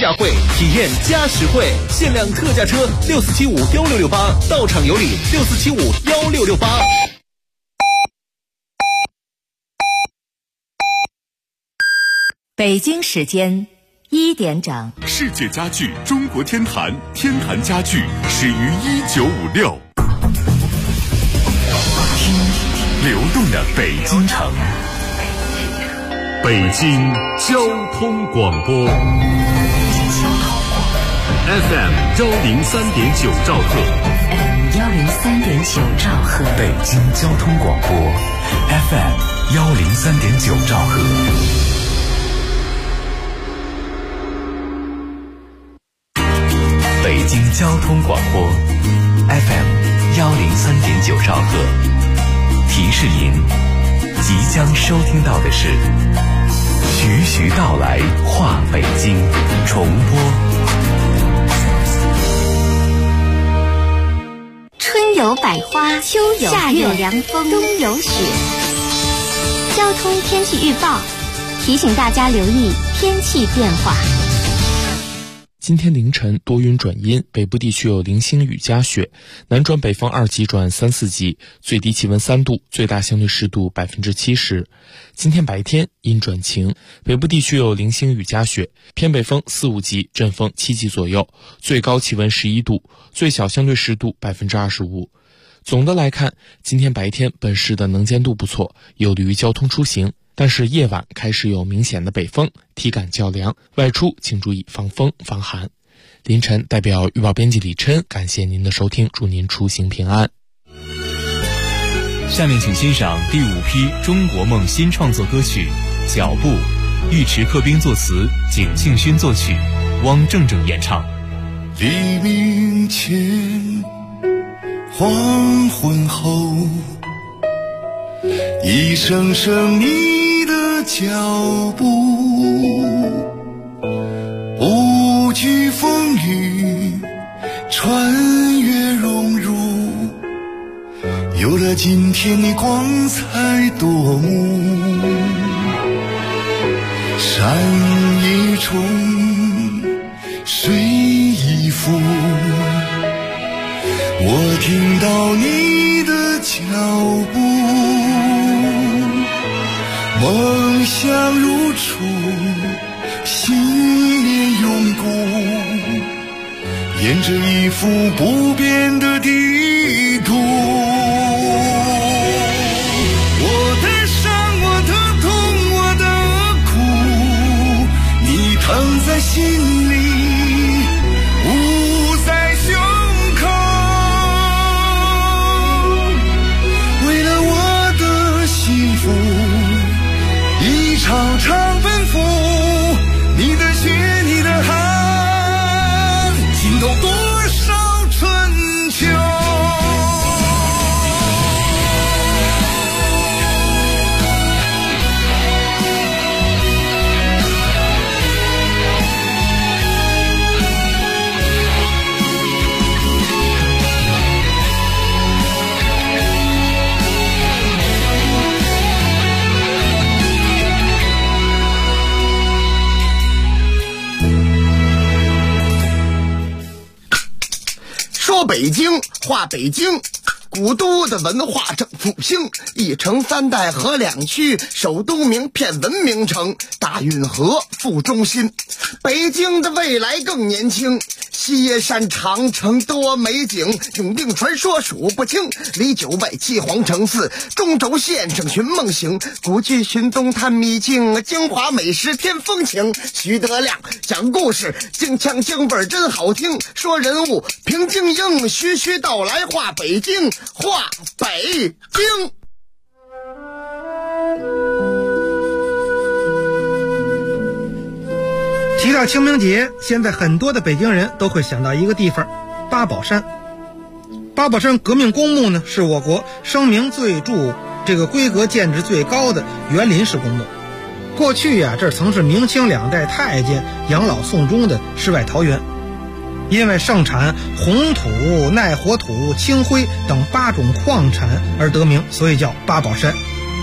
价会，体验加实惠，限量特价车64751668，到场有礼64751668。 北京时间1点整， 世界家具中国天坛，天坛家具始于1956。听流动的北京城，北京交通广播 FM 103.9兆赫 103.9兆赫， 北京交通广播 FM 103.9兆赫。北京交通广播 FM 103.9兆赫，提示您，即将收听到的是徐徐道来话北京重播。 春有百花，秋有夏有凉风，冬有雪。交通天气预报提醒大家留意天气变化。 今天凌晨多云转阴，北部地区有零星雨夹雪，南转北风2级转3、4级，最低气温3度，最大相对湿度70%。今天白天阴转晴，北部地区有零星雨夹雪，偏北风4、5级，阵风7级左右，最高气温11度，最小相对湿度25%。总的来看，今天白天本市的能见度不错，有利于交通出行。但是夜晚开始有明显的北风，体感较凉，外出请注意防风防寒。凌晨代表预报编辑李琛感谢您的收听，祝您出行平安。 下面请欣赏第5批中国梦新创作歌曲《脚步》，尉迟克兵作词，景庆勋作曲，汪正正演唱。 黎明前，黄昏后，一声声你的脚步，不惧风雨，穿越荣辱，有了今天你光彩夺目。山一重，水一浮，我听到你的脚步，梦想如初，信念永固，沿着一幅不变的地图。我的伤，我的痛，我的苦，你疼在心里，捂在胸口。为了我的幸福，一场场奔赴，你的血，你的汗，浸透多少春秋。 说北京话北京，古都的文化正复兴，一城三代合两区，首都名片文明城，大运河副中心。北京的未来更年轻，西野山长城多美景，永定传说数不清，离9外七皇城寺，中轴线上寻梦行，古剧寻踪探秘境，京华美食添风情。徐德亮讲故事，京腔京味真好听，说人物评京英，徐徐道来话北京，话北京。 提到清明节，现在很多的北京人都会想到一个地方，八宝山。八宝山革命公墓呢，是我国声名最著、规格建制最高的园林式公墓。过去呀，这曾是明清2代太监养老送终的世外桃源，因为盛产红土、耐火土、青灰等8种矿产而得名，所以叫八宝山。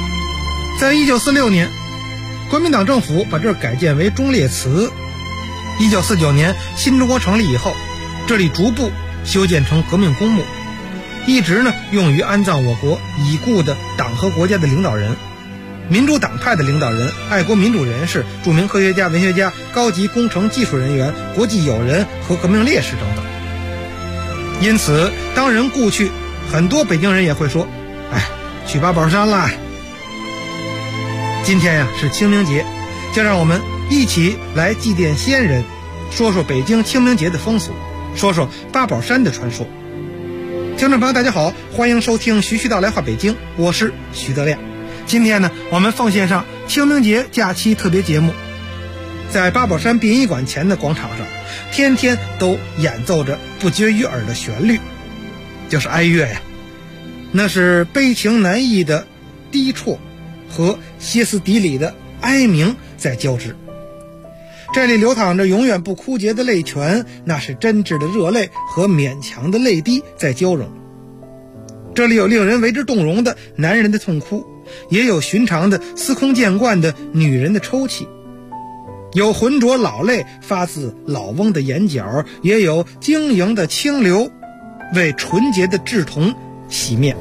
在1946年，国民党政府把这儿改建为忠烈祠。 1949年新中国成立以后，这里逐步修建成革命公墓，一直呢用于安葬我国已故的党和国家的领导人、民主党派的领导人、爱国民主人士、著名科学家、文学家、高级工程技术人员、国际友人和革命烈士等等。因此当人故去，很多北京人也会说，去八宝山啦。今天呀是清明节，就让我们一起来祭奠先人，说说北京清明节的风俗，说说八宝山的传说。听众朋友大家好，欢迎收听徐徐道来话北京，我是徐德亮。今天呢我们奉献上清明节假期特别节目。在八宝山殡仪馆前的广场上，天天都演奏着不绝于耳的旋律，就是哀乐呀。那是悲情难抑的低啜和歇斯底里的哀鸣在交织，这里流淌着永远不枯竭的泪泉，那是真挚的热泪和勉强的泪滴在交融。这里有令人为之动容的男人的痛哭，也有寻常的司空见惯的女人的抽泣，有浑浊老泪发自老翁的眼角，也有晶莹的清流为纯洁的稚童洗面。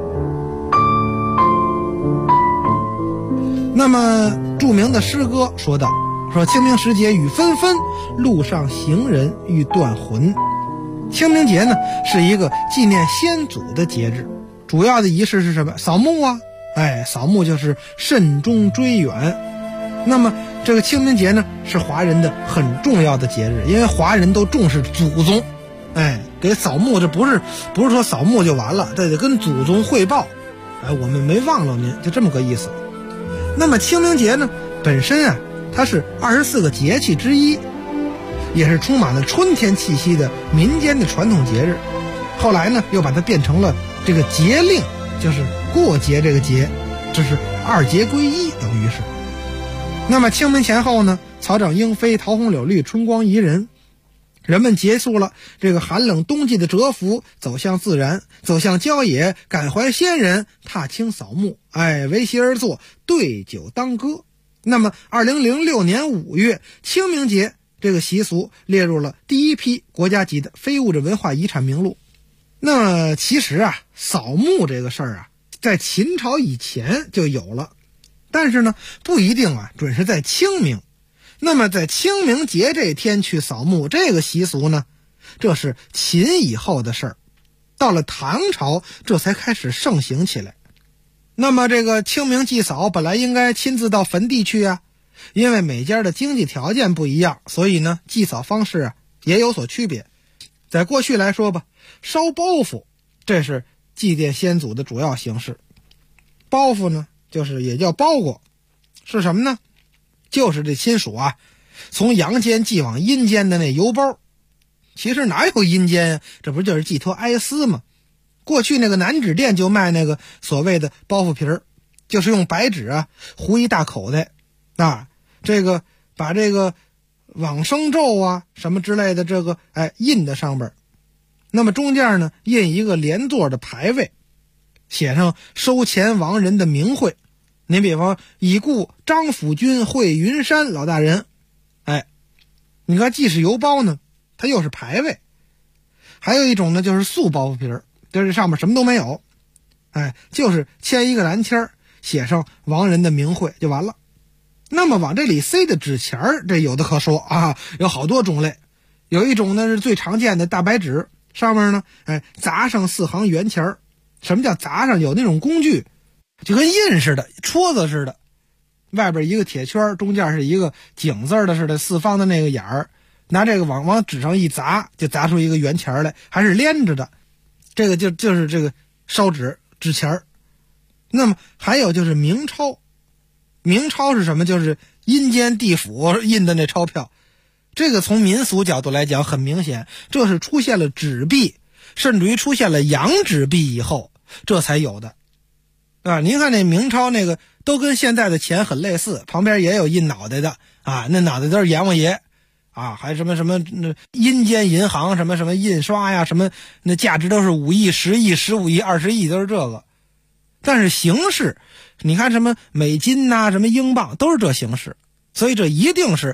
那么著名的诗歌说道，说清明时节雨纷纷，路上行人欲断魂。清明节呢是一个纪念先祖的节日，主要的仪式是什么？扫墓啊，扫墓就是慎终追远。那么这个清明节呢是华人的很重要的节日，因为华人都重视祖宗，给扫墓，这不是说扫墓就完了，这得跟祖宗汇报，我们没忘了您，就这么个意思。那么清明节呢本身它是24个节气之一，也是充满了春天气息的民间的传统节日。后来呢又把它变成了这个节令，就是过节这个节，这是2节归一，等于是。那么清明前后呢，草长莺飞，桃红柳绿，春光宜人，人们结束了这个寒冷冬季的蛰伏，走向自然，走向郊野，感怀先人，踏青扫墓，围席而坐，对酒当歌。那么2006年5月，清明节这个习俗列入了第一批国家级的非物质文化遗产名录。那么其实扫墓这个事儿在秦朝以前就有了，但是呢不一定准是在清明。那么在清明节这天去扫墓这个习俗呢，这是秦以后的事儿，到了唐朝这才开始盛行起来。那么这个清明祭扫本来应该亲自到坟地去因为每家的经济条件不一样，所以呢祭扫方式也有所区别。在过去来说吧，烧包袱这是祭奠先祖的主要形式。包袱呢就是也叫包裹，是什么呢？就是这亲属从阳间寄往阴间的那邮包。其实哪有阴间这不就是寄托哀思吗？过去那个南纸店就卖那个所谓的包袱皮儿，就是用白纸糊一大口袋这个把这个往生咒什么之类的这个印在上边，那么中间呢印一个连座的牌位，写上收钱亡人的名讳。您比方已故张辅军会云山老大人，你看既是邮包呢，它又是牌位。还有一种呢就是素包袱皮儿，就是上面什么都没有，就是签一个蓝签，写上亡人的名讳就完了。那么往这里塞的纸钱儿，这有的可说有好多种类。有一种呢是最常见的大白纸，上面呢砸上4行圆钱儿。什么叫砸上？有那种工具就跟印似的，戳子似的，外边一个铁圈，中间是一个井字的似的四方的那个眼儿，拿这个往纸上一砸，就砸出一个圆钱来，还是连着的。这个就是这个烧纸钱。那么还有就是明钞。明钞是什么？就是阴间地府印的那钞票。这个从民俗角度来讲很明显，这是出现了纸币，甚至于出现了洋纸币以后这才有的您看那明钞那个都跟现在的钱很类似，旁边也有印脑袋的那脑袋都是阎王爷还什么那阴间银行什么印刷什么那价值都是5亿、10亿、15亿、20亿，都是这个。但是形式你看什么美金什么英镑都是这形式，所以这一定是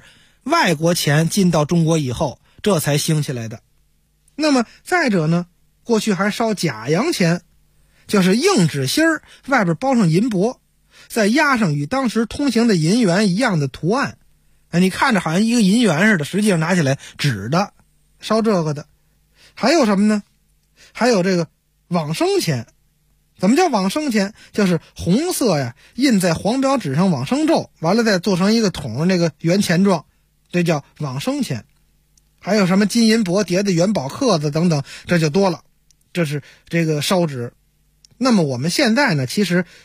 外国钱进到中国以后，这才兴起来的。那么再者呢，过去还烧假洋钱，就是硬纸芯儿外边包上银箔，再压上与当时通行的银元一样的图案。你看着好像一个银元似的，实际上拿起来纸的，烧这个的。还有什么呢？还有这个往生钱。怎么叫往生钱？就是红色呀，印在黄标纸上往生咒，完了再做成一个桶，那个圆钱状，这叫往生钱。还有什么金银箔叠的元宝刻子等等，这就多了。这是这个烧纸。那么我们现在呢，其实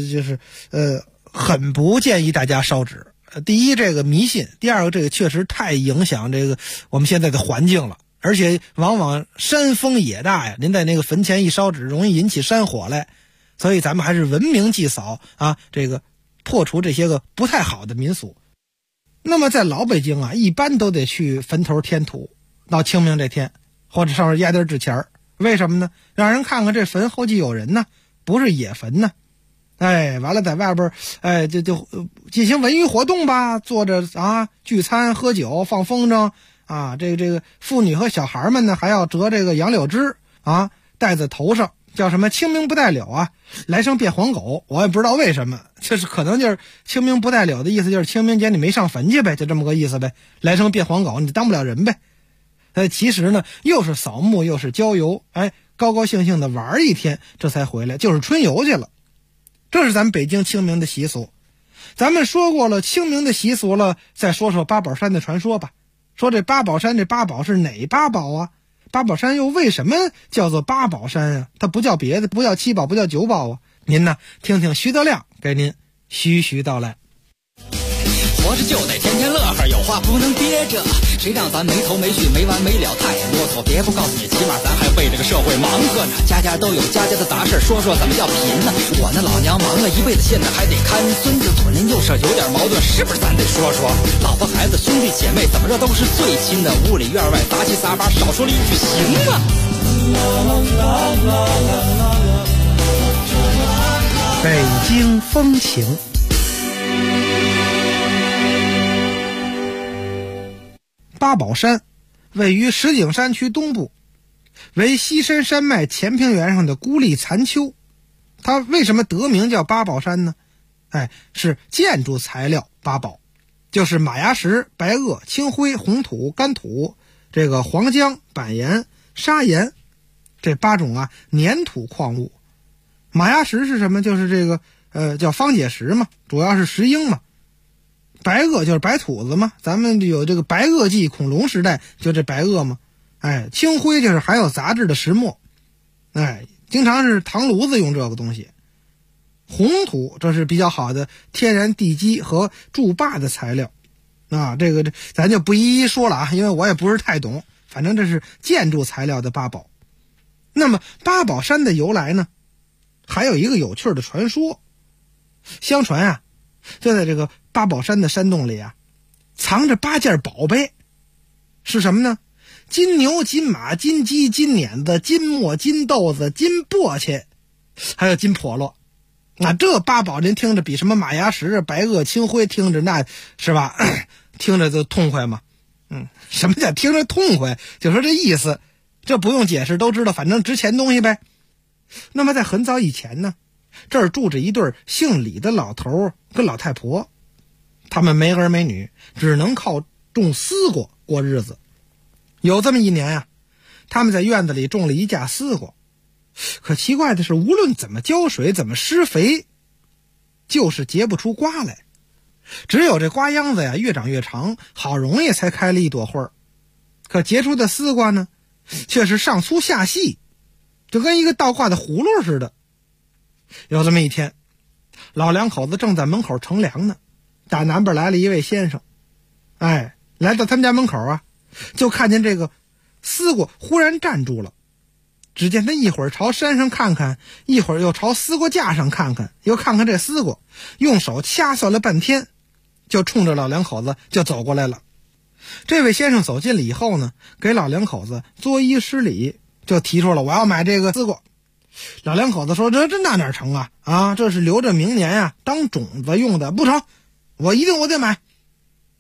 很不建议大家烧纸。第一，这个迷信；第二个，这个确实太影响这个我们现在的环境了，而且往往山风野大呀，您在那个坟前一烧纸，容易引起山火来。所以咱们还是文明祭扫啊，这个破除这些个不太好的民俗。那么在老北京啊，一般都得去坟头添土，到清明这天，或者上面压点纸钱儿。为什么呢？让人看看这坟后继有人呢，不是野坟呢。完了在外边就进行文娱活动吧，坐着啊聚餐喝酒放风筝啊，这个妇女和小孩们呢还要折这个杨柳枝啊，戴在头上，叫什么清明不带柳啊，来生变黄狗。我也不知道为什么，就是可能就是清明不带柳的意思，就是清明节你没上坟去呗，就这么个意思呗。来生变黄狗，你当不了人呗。其实呢，又是扫墓又是郊游，高高兴兴的玩一天，这才回来，就是春游去了。这是咱们北京清明的习俗。咱们说过了清明的习俗了，再说说八宝山的传说吧。说这八宝山这八宝是哪八宝啊？八宝山又为什么叫做八宝山啊？它不叫别的，不叫七宝，不叫九宝啊。您呢，听听徐德亮给您徐徐道来。 活着就得天天乐呵，有话不能憋着，谁让咱没头没绪没完没了太啰嗦。别不告诉你，起码咱还为这个社会忙活呢。家家都有家家的杂事，说说怎么叫贫呢？我那老娘忙了一辈子，现在还得看孙子，左邻右舍有点矛盾，是不是咱得说说？老婆孩子兄弟姐妹怎么着都是最亲的，屋里院外杂七杂八，少说了一句行吗？ 北京风情。八宝山位于石景山区东部，为西山山脉前平原上的孤立残丘。它为什么得名叫八宝山呢？是建筑材料八宝，就是马牙石、白垩、青灰、红土、干土、这个黄浆、板岩、砂岩这八种粘土矿物。马牙石是什么？就是这个叫方解石嘛，主要是石英嘛。白垩就是白土子嘛，咱们有这个白垩纪恐龙时代就这白垩嘛。青灰就是含有杂质的石墨，经常是糖炉子用这个东西。红土这是比较好的天然地基和筑坝的材料这个咱就不一一说了因为我也不是太懂，反正这是建筑材料的八宝。那么八宝山的由来呢，还有一个有趣的传说。相传就在这个八宝山的山洞里藏着8件宝贝。是什么呢？金牛、金马、金鸡、金碾子、金墨、金豆子、金簸箕，还有金笸箩。这八宝您听着比什么马牙石、白垩、青灰听着那是吧？听着就痛快嘛。什么叫听着痛快？就说这意思，这不用解释都知道，反正值钱东西呗。那么在很早以前呢，这儿住着一对姓李的老头跟老太婆，他们没儿没女，只能靠种丝瓜过日子。有这么一年他们在院子里种了一架丝瓜，可奇怪的是，无论怎么浇水怎么施肥，就是结不出瓜来。只有这瓜秧子越长越长，好容易才开了一朵花，可结出的丝瓜呢，却是上粗下细，就跟一个倒挂的葫芦似的。有这么一天，老两口子正在门口乘凉呢，打南边来了一位先生，来到他们家门口就看见这个丝瓜忽然站住了。只见他一会儿朝山上看看，一会儿又朝丝瓜架上看看，又看看这丝瓜，用手掐算了半天，就冲着老两口子就走过来了。这位先生走近了以后呢，给老两口子作揖施礼，就提出了我要买这个丝瓜。老两口子说这那哪成这是留着明年当种子用的，不成，我一定得买。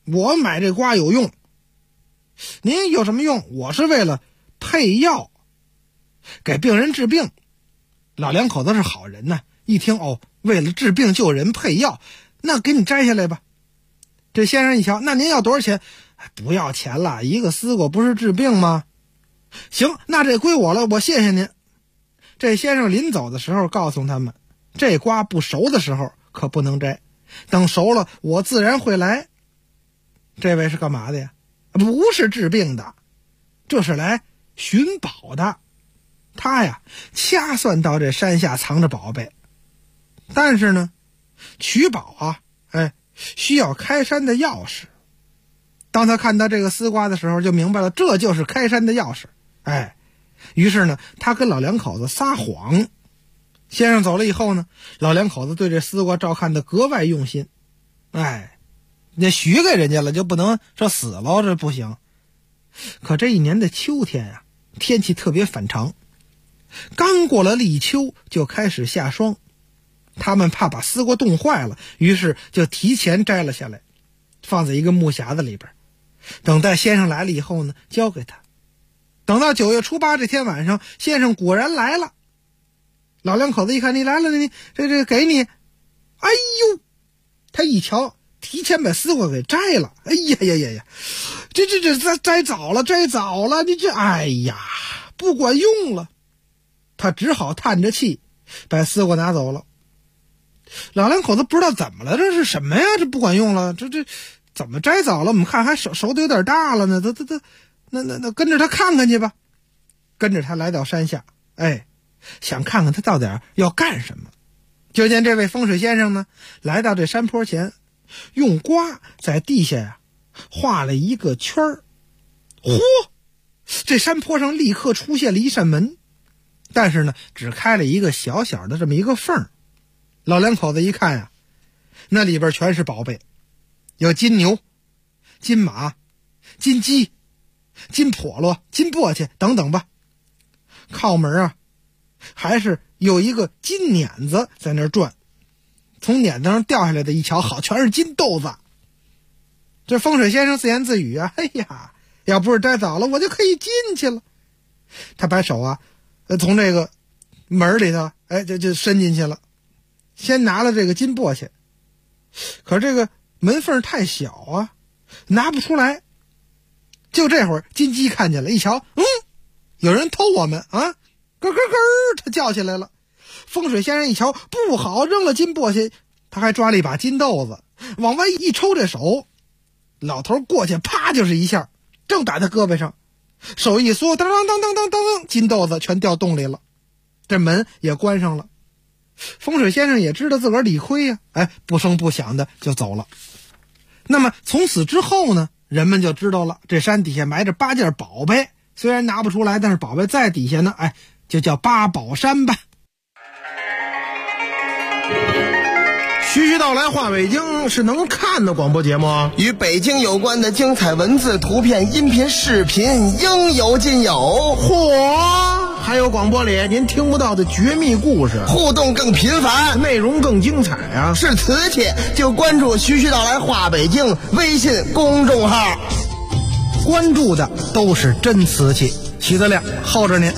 我买这瓜有用。您有什么用？我是为了配药，给病人治病。老两口子是好人呢，一听为了治病救人配药，那给你摘下来吧。这先生一瞧，那您要多少钱？不要钱了，一个丝瓜不是治病吗？行，那这归我了，我谢谢您。这先生临走的时候告诉他们，这瓜不熟的时候可不能摘，等熟了我自然会来。这位是干嘛的呀？不是治病的，这是来寻宝的。他呀掐算到这山下藏着宝贝，但是呢取宝需要开山的钥匙。当他看到这个丝瓜的时候就明白了，这就是开山的钥匙。于是呢他跟老两口子撒谎。先生走了以后呢，老两口子对这丝瓜照看得格外用心。那许给人家了，就不能说死了，这不行。可这一年的秋天呀，天气特别反常，刚过了立秋就开始下霜。他们怕把丝瓜冻坏了，于是就提前摘了下来，放在一个木匣子里边，等待先生来了以后呢，交给他。等到9月初8这天晚上，先生果然来了。老两口子一看，你来了，你这给你。哎呦，他一瞧，提前把丝瓜给摘了。哎呀，这摘早了，你这不管用了。他只好叹着气把丝瓜拿走了。老两口子不知道怎么了，这是什么呀？这不管用了，这怎么摘早了？我们看还熟的有点大了呢。那跟着他看看去吧。跟着他来到山下，想看看他到底要干什么。就见这位风水先生呢，来到这山坡前，用刮在地下画了一个圈儿。嚯！这山坡上立刻出现了一扇门，但是呢，只开了一个小小的这么一个缝。老两口子一看呀，那里边全是宝贝，有金牛、金马、金鸡、金笸箩、金簸箕等等吧。靠门还是有一个金碾子在那儿转，从碾子上掉下来的一瞧，好，全是金豆子。这风水先生自言自语要不是摘早了，我就可以进去了。他把手从这个门里头就伸进去了，先拿了这个金簸箕，可是这个门缝太小拿不出来。就这会儿金鸡看见了，一瞧，有人偷我们咯咯咯，他叫起来了。风水先生一瞧不好，扔了金簸箕，他还抓了一把金豆子，往外一抽这手，老头过去啪就是一下，正打他胳膊上，手一缩，当当当当当当，金豆子全掉洞里了，这门也关上了。风水先生也知道自个儿理亏不声不响的就走了。那么从此之后呢，人们就知道了，这山底下埋着8件宝贝，虽然拿不出来，但是宝贝在底下呢，就叫八宝山吧。 徐徐道来话北京是能看的广播节目，与北京有关的精彩文字、图片、音频、视频应有尽有。嚯！还有广播里您听不到的绝密故事，互动更频繁，内容更精彩是瓷器就关注徐徐道来话北京微信公众号， 关注的都是真瓷器。齐德亮候着您。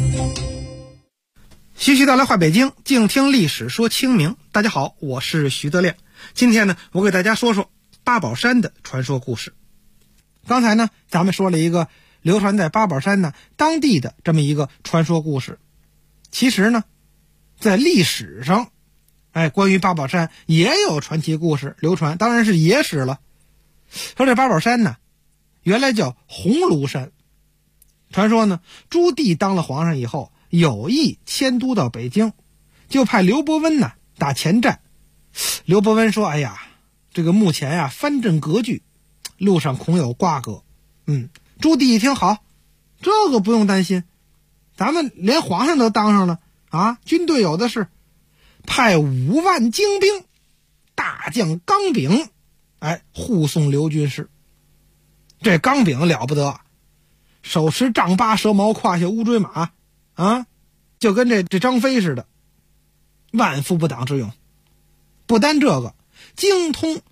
徐徐道来话北京，静听历史说清明。大家好，我是徐德亮。今天呢，我给大家说说八宝山的传说故事。刚才呢，咱们说了一个流传在八宝山呢当地的这么一个传说故事。其实呢，在历史上，关于八宝山也有传奇故事流传，当然是野史了。说这八宝山呢，原来叫红庐山。传说呢，朱棣当了皇上以后，有意迁都到北京，就派刘伯温呢打前站。刘伯温说：“这个目前藩镇割据，路上恐有瓜葛。”朱棣一听，好，这个不用担心，咱们连皇上都当上了军队有的是，派5万精兵，大将刚炳，护送刘军师。这刚炳了不得，手持丈八蛇矛，胯下乌骓马就跟这张飞似的，万夫不挡之勇。不单这个，精通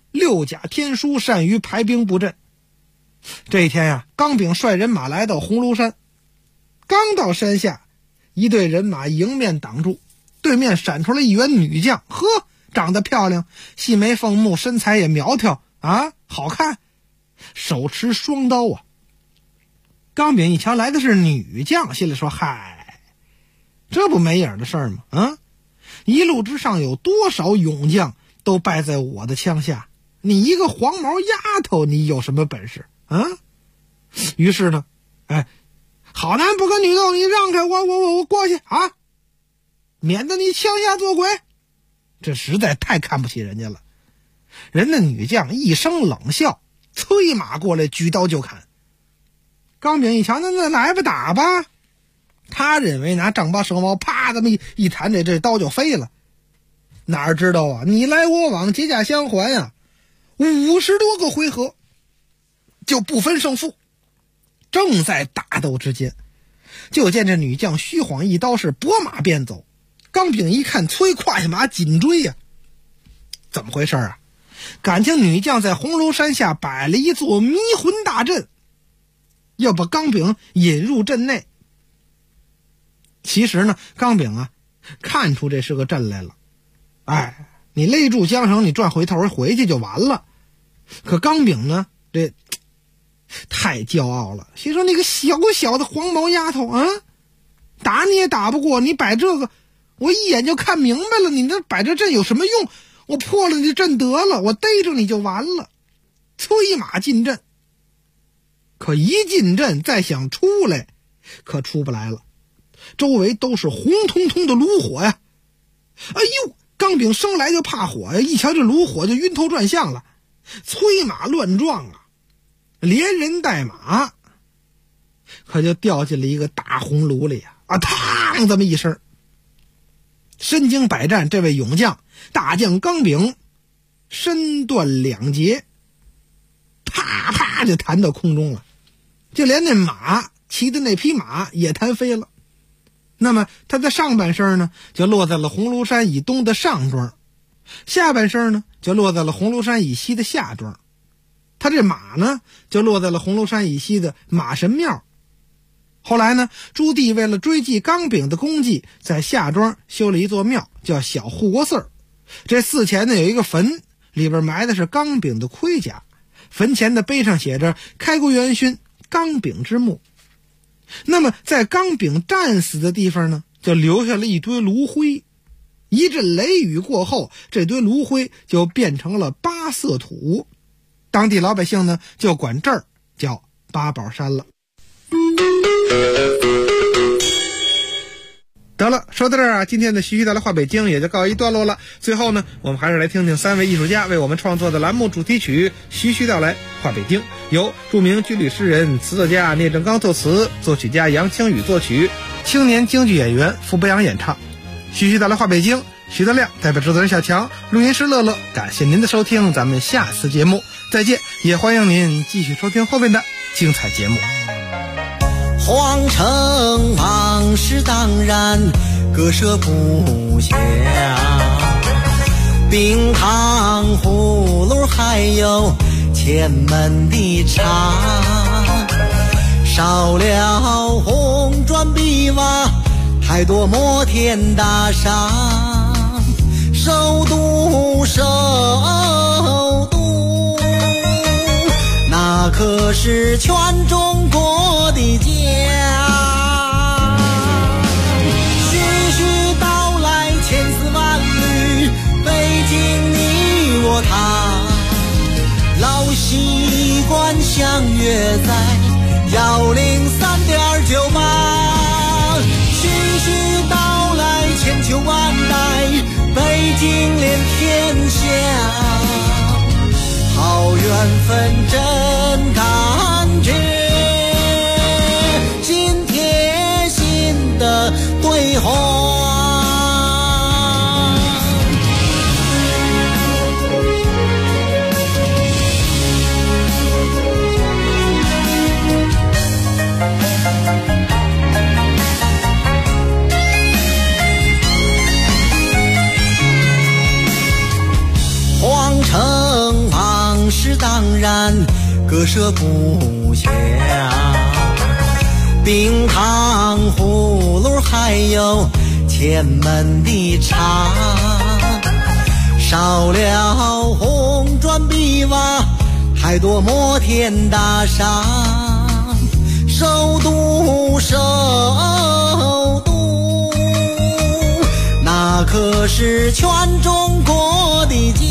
6甲天书，善于排兵布阵。这一天呀，刚炳率人马来到红庐山，刚到山下，一队人马迎面挡住，对面闪出来一员女将，呵，长得漂亮，细眉凤目，身材也苗条啊，好看，手持双刀啊。刚炳一瞧来的是女将，心里说：嗨，这不没影的事儿吗？啊，一路之上有多少勇将都败在我的枪下，你一个黄毛丫头，你有什么本事啊？于是呢，好男不跟女斗，你让开，我过去啊，免得你枪下做鬼。这实在太看不起人家了。人的女将一声冷笑，催马过来，举刀就砍。刚炳一瞧，那来吧，打吧。他认为拿丈八蛇矛啪这么一弹，这刀就飞了。哪知道啊，你来我往，结架相还啊，50多个回合就不分胜负。正在打斗之间，就见这女将虚晃一刀，是拨马便走。刚炳一看，催胯下马紧追呀。怎么回事啊？感情女将在红楼山下摆了一座迷魂大阵，要把刚炳引入阵内。其实呢，刚炳啊看出这是个阵来了，你勒住缰绳，你转回头回去就完了。可刚炳呢，这太骄傲了，心说那个小小的黄毛丫头啊，打你也打不过，你摆这个我一眼就看明白了，你这摆这阵有什么用？我破了你阵得了，我逮着你就完了。催马进阵，可一进阵再想出来可出不来了，周围都是红彤彤的炉火呀。哎呦，刚炳生来就怕火呀，一瞧这炉火就晕头转向了，催马乱撞啊，连人带马可就掉进了一个大红炉里呀！嘡这么一声，身经百战，这位勇将大将刚炳身断2截，啪啪就弹到空中了，就连那马骑的那匹马也弹飞了。那么他的上半身呢，就落在了红庐山以东的上庄，下半身呢就落在了红庐山以西的下庄。他这马呢，就落在了红庐山以西的马神庙。后来呢，朱棣为了追记刚炳的功绩，在下庄修了一座庙，叫小护国寺。这寺前呢有一个坟，里边埋的是刚炳的盔甲，坟前的碑上写着开国元勋刚炳之墓。那么在刚炳战死的地方呢，就留下了一堆炉灰。一阵雷雨过后，这堆炉灰就变成了8色土，当地老百姓呢就管这儿叫八宝山了。得了，说到这儿啊，今天的徐徐带来话北京也就告一段落了。最后呢，我们还是来听听3位艺术家为我们创作的栏目主题曲《徐徐道来话北京》，由著名军旅诗人、词作家聂正刚作词，作曲家杨清宇作曲，青年京剧演员傅博阳演唱。徐徐带来话北京，徐德亮代表制作人小强，录音师乐乐，感谢您的收听，咱们下次节目再见，也欢迎您继续收听后面的精彩节目。 皇城往事当然割舍不下，冰糖葫芦还有前门的茶，少了红砖碧瓦，太多摩天大厦，首都那可是全中国的家。徐徐道来千丝万缕，北京你我他，老习惯相约在103.98。徐徐道来千秋万代，北京连天下，好缘分真感觉，心贴心的对话。皇城割舍不下。冰糖葫芦还有前门的茶，少了红砖碧瓦，还多摩天大厦。首都首都，那可是全中国的家。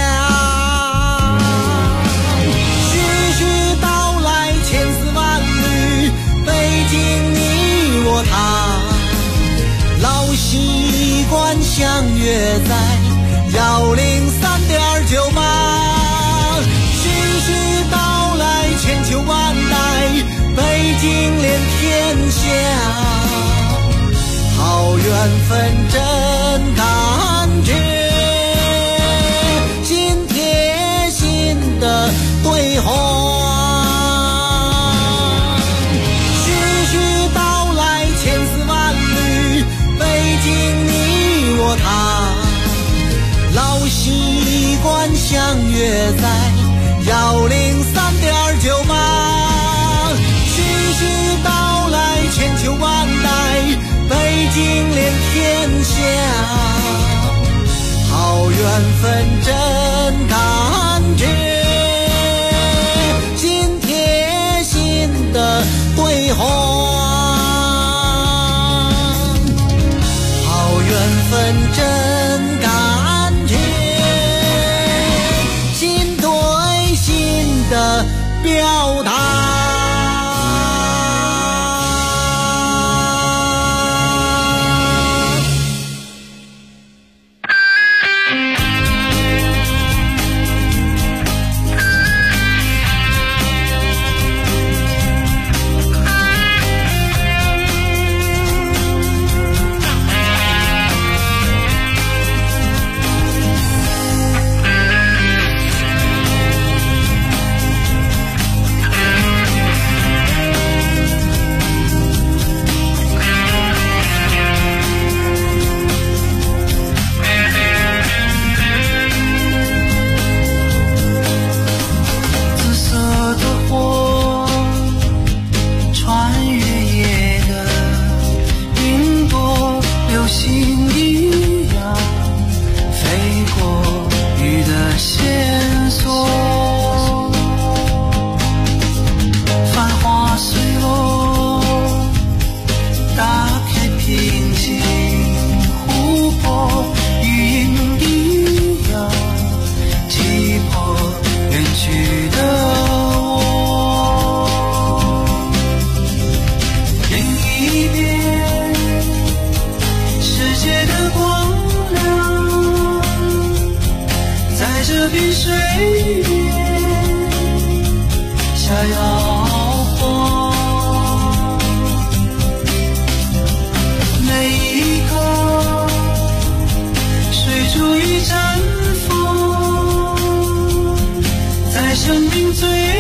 徐徐道来千丝万缕，北京你我他，老习惯相约在103.98。徐徐道来千秋万代，北京连天下，好缘分真感觉，心贴心的对话。徐徐道来千丝万缕，北京你我他，老习惯相约在103.98。千秋万代，北京连天下，好缘分真感觉，心贴心的对话，好缘分真感觉，心对心的表达。 生命最